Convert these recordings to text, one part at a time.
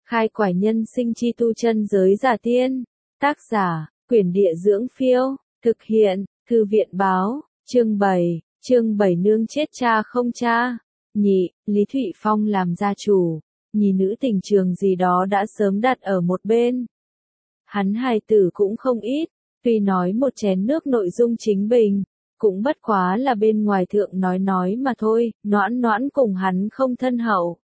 Khai quải nhân sinh chi tu chân giới giả tiên. Tác giả, Quyển Địa Dưỡng Phiêu. Thực hiện, Thư viện Báo. Chương 7. Chương 7 nương chết cha không cha. Nhị, Lý Thụy Phong làm gia chủ. Nhì nữ tình trường gì đó đã sớm đặt ở một bên. Hắn hài tử cũng không ít. Tuy nói một chén nước nội dung chính bình, cũng bất quá là bên ngoài thượng nói mà thôi, Noãn Noãn cùng hắn không thân hậu.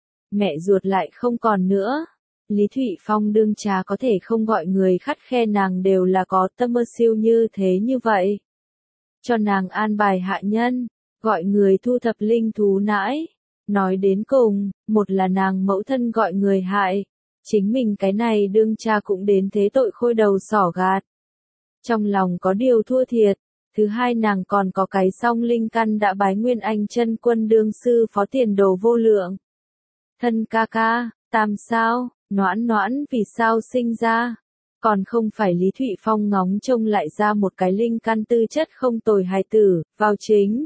Mẹ ruột lại không còn nữa. Lý Thụy Phong đương cha có thể không gọi người khắt khe nàng đều là có tâm mơ siêu như thế như vậy. Cho nàng an bài hạ nhân, gọi người thu thập linh thú nãi. Nói đến cùng, một là nàng mẫu thân gọi người hại. Chính mình cái này đương cha cũng đến thế tội khôi đầu xỏ gạt. Trong lòng có điều thua thiệt. Thứ hai nàng còn có cái song linh căn đã bái Nguyên Anh chân quân đương sư phó tiền đồ vô lượng. Thân ca ca, tam sao, Noãn Noãn vì sao sinh ra? Còn không phải Lý Thụy Phong ngóng trông lại ra một cái linh căn tư chất không tồi hài tử, vào chính.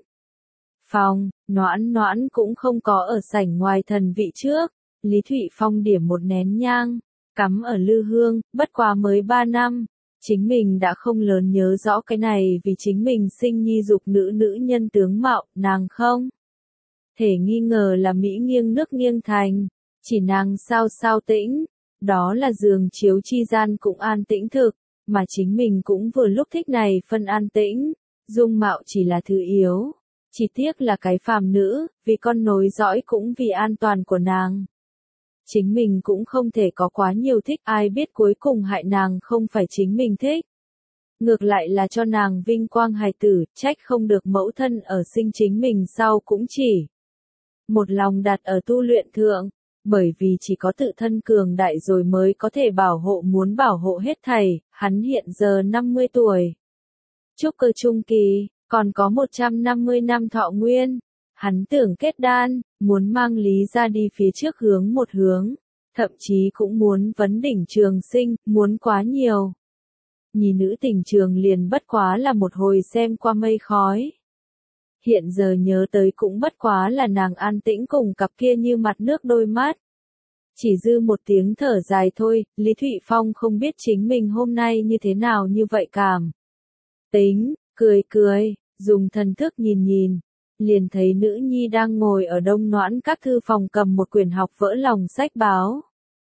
Phòng, Noãn Noãn cũng không có ở sảnh ngoài thần vị trước. Lý Thụy Phong điểm một nén nhang, cắm ở lư hương, bất quá mới 3 năm. Chính mình đã không lớn nhớ rõ cái này vì chính mình sinh nhi dục nữ nữ nhân tướng mạo, nàng không thể nghi ngờ là Mỹ nghiêng nước nghiêng thành, chỉ nàng sao tĩnh, đó là giường chiếu chi gian cũng an tĩnh thực, mà chính mình cũng vừa lúc thích này phân an tĩnh, dung mạo chỉ là thứ yếu, chỉ tiếc là cái phàm nữ, vì con nối dõi cũng vì an toàn của nàng. Chính mình cũng không thể có quá nhiều thích, ai biết cuối cùng hại nàng không phải chính mình thích. Ngược lại là cho nàng vinh quang hài tử, trách không được mẫu thân ở sinh chính mình sau cũng chỉ một lòng đặt ở tu luyện thượng, bởi vì chỉ có tự thân cường đại rồi mới có thể bảo hộ muốn bảo hộ hết thảy, hắn hiện giờ 50 tuổi. Trúc cơ trung kỳ, còn có 150 năm thọ nguyên. Hắn tưởng kết đan, muốn mang Lý ra đi phía trước hướng một hướng, thậm chí cũng muốn vấn đỉnh trường sinh, muốn quá nhiều. Nhì nữ tình trường liền bất quá là một hồi xem qua mây khói. Hiện giờ nhớ tới cũng bất quá là nàng an tĩnh cùng cặp kia như mặt nước đôi mắt. Chỉ dư một tiếng thở dài thôi, Lý Thụy Phong không biết chính mình hôm nay như thế nào như vậy cảm. Tính, cười, dùng thần thức nhìn. Liền thấy nữ nhi đang ngồi ở Đông Noãn các thư phòng cầm một quyển học vỡ lòng sách báo.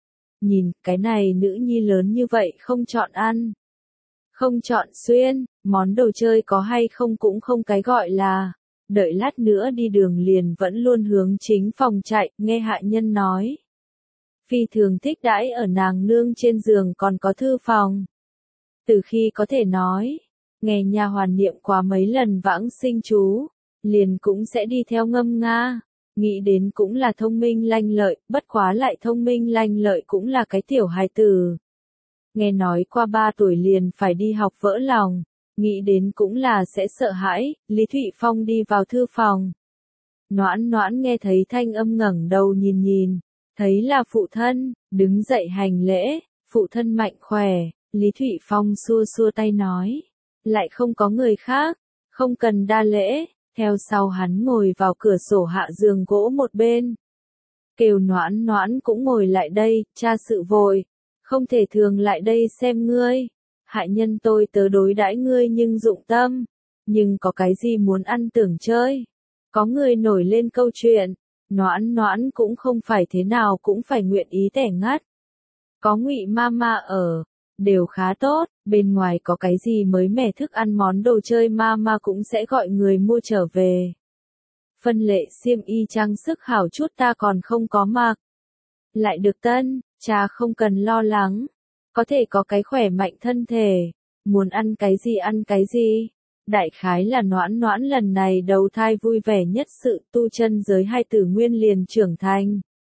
Nhìn, cái này nữ nhi lớn như vậy không chọn ăn. Không chọn xuyên, món đồ chơi có hay không cũng không cái gọi là. Đợi lát nữa đi đường liền vẫn luôn hướng chính phòng chạy, nghe hạ nhân nói. Phi thường thích đãi ở nàng nương trên giường còn có thư phòng. Từ khi có thể nói, nghe nha hoàn niệm quá mấy lần vãng sinh chú. Liền cũng sẽ đi theo ngâm nga, nghĩ đến cũng là thông minh lanh lợi, bất quá lại thông minh lanh lợi cũng là cái tiểu hài tử. Nghe nói qua 3 tuổi liền phải đi học vỡ lòng, nghĩ đến cũng là sẽ sợ hãi, Lý Thụy Phong đi vào thư phòng. Noãn Noãn nghe thấy thanh âm ngẩng đầu nhìn, thấy là phụ thân, đứng dậy hành lễ, phụ thân mạnh khỏe, Lý Thụy Phong xua tay nói, lại không có người khác, không cần đa lễ. Theo sau hắn ngồi vào cửa sổ hạ giường gỗ một bên. Kêu Noãn Noãn cũng ngồi lại đây, cha sự vội. Không thể thường lại đây xem ngươi. Hại nhân tôi tớ đối đãi ngươi nhưng dụng tâm. Nhưng có cái gì muốn ăn tưởng chơi. Có người nổi lên câu chuyện. Noãn Noãn cũng không phải thế nào cũng phải nguyện ý tẻ ngắt. Có Ngụy Mama ở. Đều khá tốt, bên ngoài có cái gì mới mẻ thức ăn món đồ chơi mama cũng sẽ gọi người mua trở về. Phân lệ xiêm y trang sức hảo chút ta còn không có mặc. Lại được tân, cha không cần lo lắng. Có thể có cái khỏe mạnh thân thể. Muốn ăn cái gì. Đại khái là Noãn Noãn lần này đầu thai vui vẻ nhất sự tu chân giới hai tử nguyên liền trưởng thành.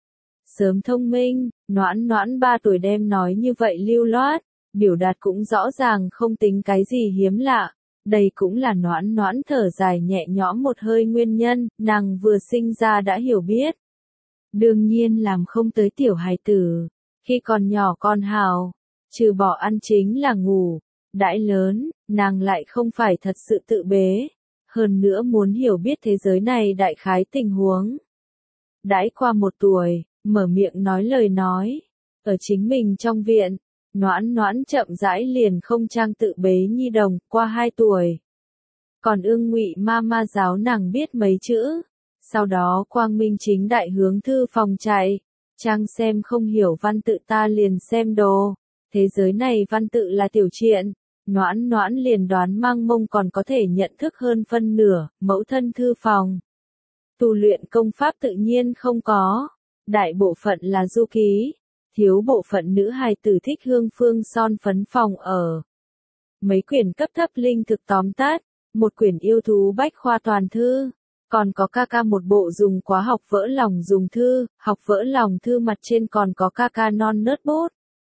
Sớm thông minh, Noãn Noãn 3 tuổi đem nói như vậy lưu loát. Biểu đạt cũng rõ ràng không tính cái gì hiếm lạ, đây cũng là Noãn Noãn thở dài nhẹ nhõm một hơi nguyên nhân, nàng vừa sinh ra đã hiểu biết. Đương nhiên làm không tới tiểu hài tử, khi còn nhỏ con hào, trừ bỏ ăn chính là ngủ, đãi lớn, nàng lại không phải thật sự tự bế, hơn nữa muốn hiểu biết thế giới này đại khái tình huống. Đãi qua 1 tuổi, mở miệng nói lời nói. Ở chính mình trong viện, Noãn Noãn chậm rãi liền không trang tự bế nhi đồng, qua 2 tuổi. Còn ưng Ngụy Mama giáo nàng biết mấy chữ, sau đó quang minh chính đại hướng thư phòng chạy, trang xem không hiểu văn tự ta liền xem đồ, thế giới này văn tự là tiểu chuyện, Noãn Noãn liền đoán Mang Mông còn có thể nhận thức hơn phân nửa, mẫu thân thư phòng. Tu luyện công pháp tự nhiên không có, đại bộ phận là du ký, thiếu bộ phận nữ hài tử thích hương phương son phấn phòng ở. Mấy quyển cấp thấp linh thực tóm tắt, một quyển yêu thú bách khoa toàn thư, còn có ca một bộ dùng quá học vỡ lòng dùng thư, học vỡ lòng thư mặt trên còn có ca non nớt bút.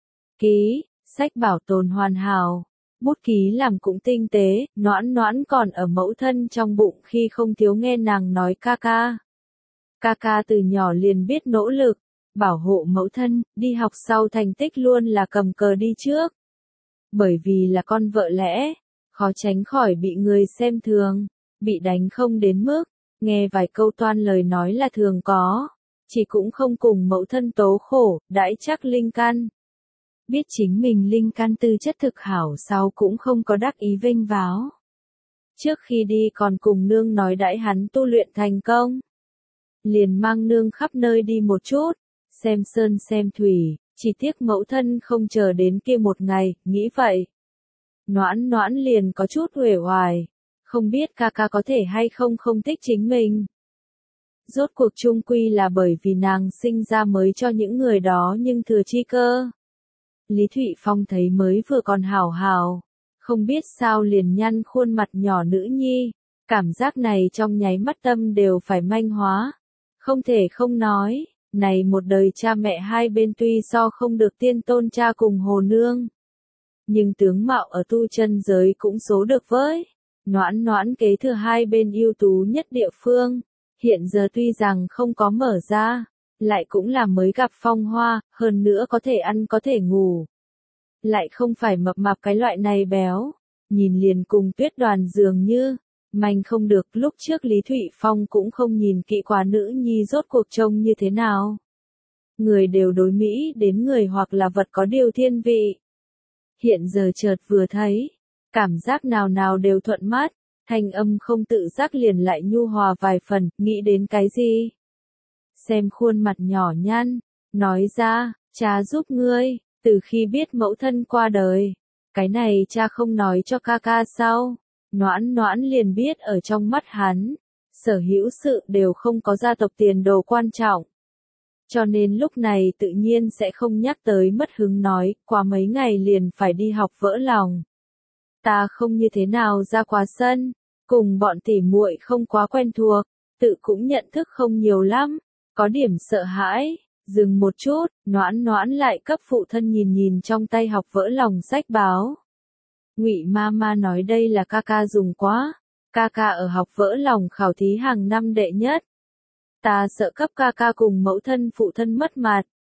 Ký, sách bảo tồn hoàn hảo, bút ký làm cũng tinh tế, Noãn Noãn còn ở mẫu thân trong bụng khi không thiếu nghe nàng nói ca. Ca từ nhỏ liền biết nỗ lực, bảo hộ mẫu thân, đi học sau thành tích luôn là cầm cờ đi trước. Bởi vì là con vợ lẽ, khó tránh khỏi bị người xem thường, bị đánh không đến mức, nghe vài câu toan lời nói là thường có, chỉ cũng không cùng mẫu thân tố khổ, đãi chắc linh căn. Biết chính mình linh căn tư chất thực hảo sau cũng không có đắc ý vênh váo. Trước khi đi còn cùng nương nói đãi hắn tu luyện thành công. Liền mang nương khắp nơi đi một chút, xem sơn xem thủy, chỉ tiếc mẫu thân không chờ đến kia một ngày, nghĩ vậy. Noãn Noãn liền có chút uể oải, không biết ca có thể hay không thích chính mình. Rốt cuộc chung quy là bởi vì nàng sinh ra mới cho những người đó nhưng thừa chi cơ. Lý Thụy Phong thấy mới vừa còn hảo, không biết sao liền nhăn khuôn mặt nhỏ nữ nhi, cảm giác này trong nháy mắt tâm đều phải manh hóa. Không thể không nói, này một đời cha mẹ hai bên tuy so không được tiên tôn cha cùng hồ nương. Nhưng tướng mạo ở tu chân giới cũng số được với. Noãn Noãn kế thừa hai bên ưu tú nhất địa phương. Hiện giờ tuy rằng không có mở ra, lại cũng là mới gặp phong hoa, hơn nữa có thể ăn có thể ngủ. Lại không phải mập mạp cái loại này béo, nhìn liền cùng Tuyết Đoàn dường như, manh không được. Lúc trước Lý Thụy Phong cũng không nhìn kỹ quá nữ nhi rốt cuộc trông như thế nào. Người đều đối mỹ đến người hoặc là vật có điều thiên vị. Hiện giờ chợt vừa thấy, cảm giác nào đều thuận mắt, thanh âm không tự giác liền lại nhu hòa vài phần, nghĩ đến cái gì? Xem khuôn mặt nhỏ nhăn, nói ra, cha giúp ngươi, từ khi biết mẫu thân qua đời, cái này cha không nói cho ca sao? Noãn Noãn liền biết ở trong mắt hắn, sở hữu sự đều không có gia tộc tiền đồ quan trọng. Cho nên lúc này tự nhiên sẽ không nhắc tới mất hứng nói, qua mấy ngày liền phải đi học vỡ lòng. Ta không như thế nào ra quá sân, cùng bọn tỉ muội không quá quen thuộc, tự cũng nhận thức không nhiều lắm, có điểm sợ hãi. Dừng một chút, Noãn Noãn lại cấp phụ thân nhìn trong tay học vỡ lòng sách báo. Ngụy Mama nói đây là ca dùng quá, ca ở học vỡ lòng khảo thí hàng năm đệ nhất. Ta sợ cấp ca cùng mẫu thân phụ thân mất mặt.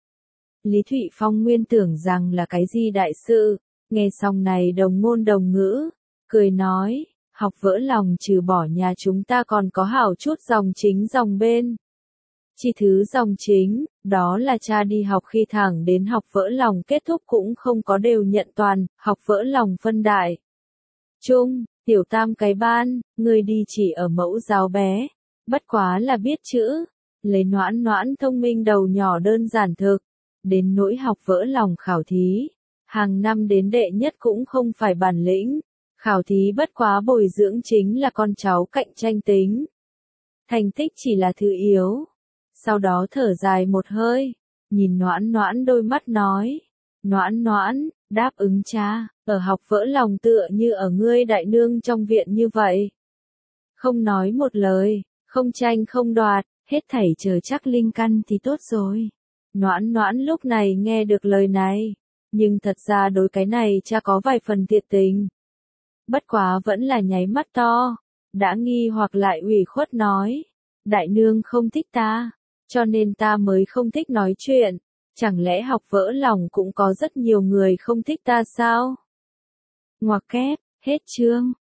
Lý Thụy Phong nguyên tưởng rằng là cái gì đại sự, nghe xong này đồng ngôn đồng ngữ, cười nói, học vỡ lòng trừ bỏ nhà chúng ta còn có hảo chút dòng chính dòng bên. Chi thứ dòng chính, đó là cha đi học khi thẳng đến học vỡ lòng kết thúc cũng không có đều nhận toàn, học vỡ lòng phân đại. Trung, tiểu tam cái ban, người đi chỉ ở mẫu giáo bé, bất quá là biết chữ, lấy Noãn Noãn thông minh đầu nhỏ đơn giản thực, đến nỗi học vỡ lòng khảo thí, hàng năm đến đệ nhất cũng không phải bản lĩnh, khảo thí bất quá bồi dưỡng chính là con cháu cạnh tranh tính. Thành tích chỉ là thứ yếu. Sau đó thở dài một hơi, nhìn Noãn Noãn đôi mắt nói, Noãn Noãn, đáp ứng cha, ở học vỡ lòng tựa như ở ngươi đại nương trong viện như vậy. Không nói một lời, không tranh không đoạt, hết thảy chờ chắc linh căn thì tốt rồi. Noãn Noãn lúc này nghe được lời này, nhưng thật ra đối cái này cha có vài phần thiệt tình. Bất quá vẫn là nháy mắt to, đã nghi hoặc lại ủy khuất nói, đại nương không thích ta, cho nên ta mới không thích nói chuyện, chẳng lẽ học vỡ lòng cũng có rất nhiều người không thích ta sao? Ngoặc kép, hết chương.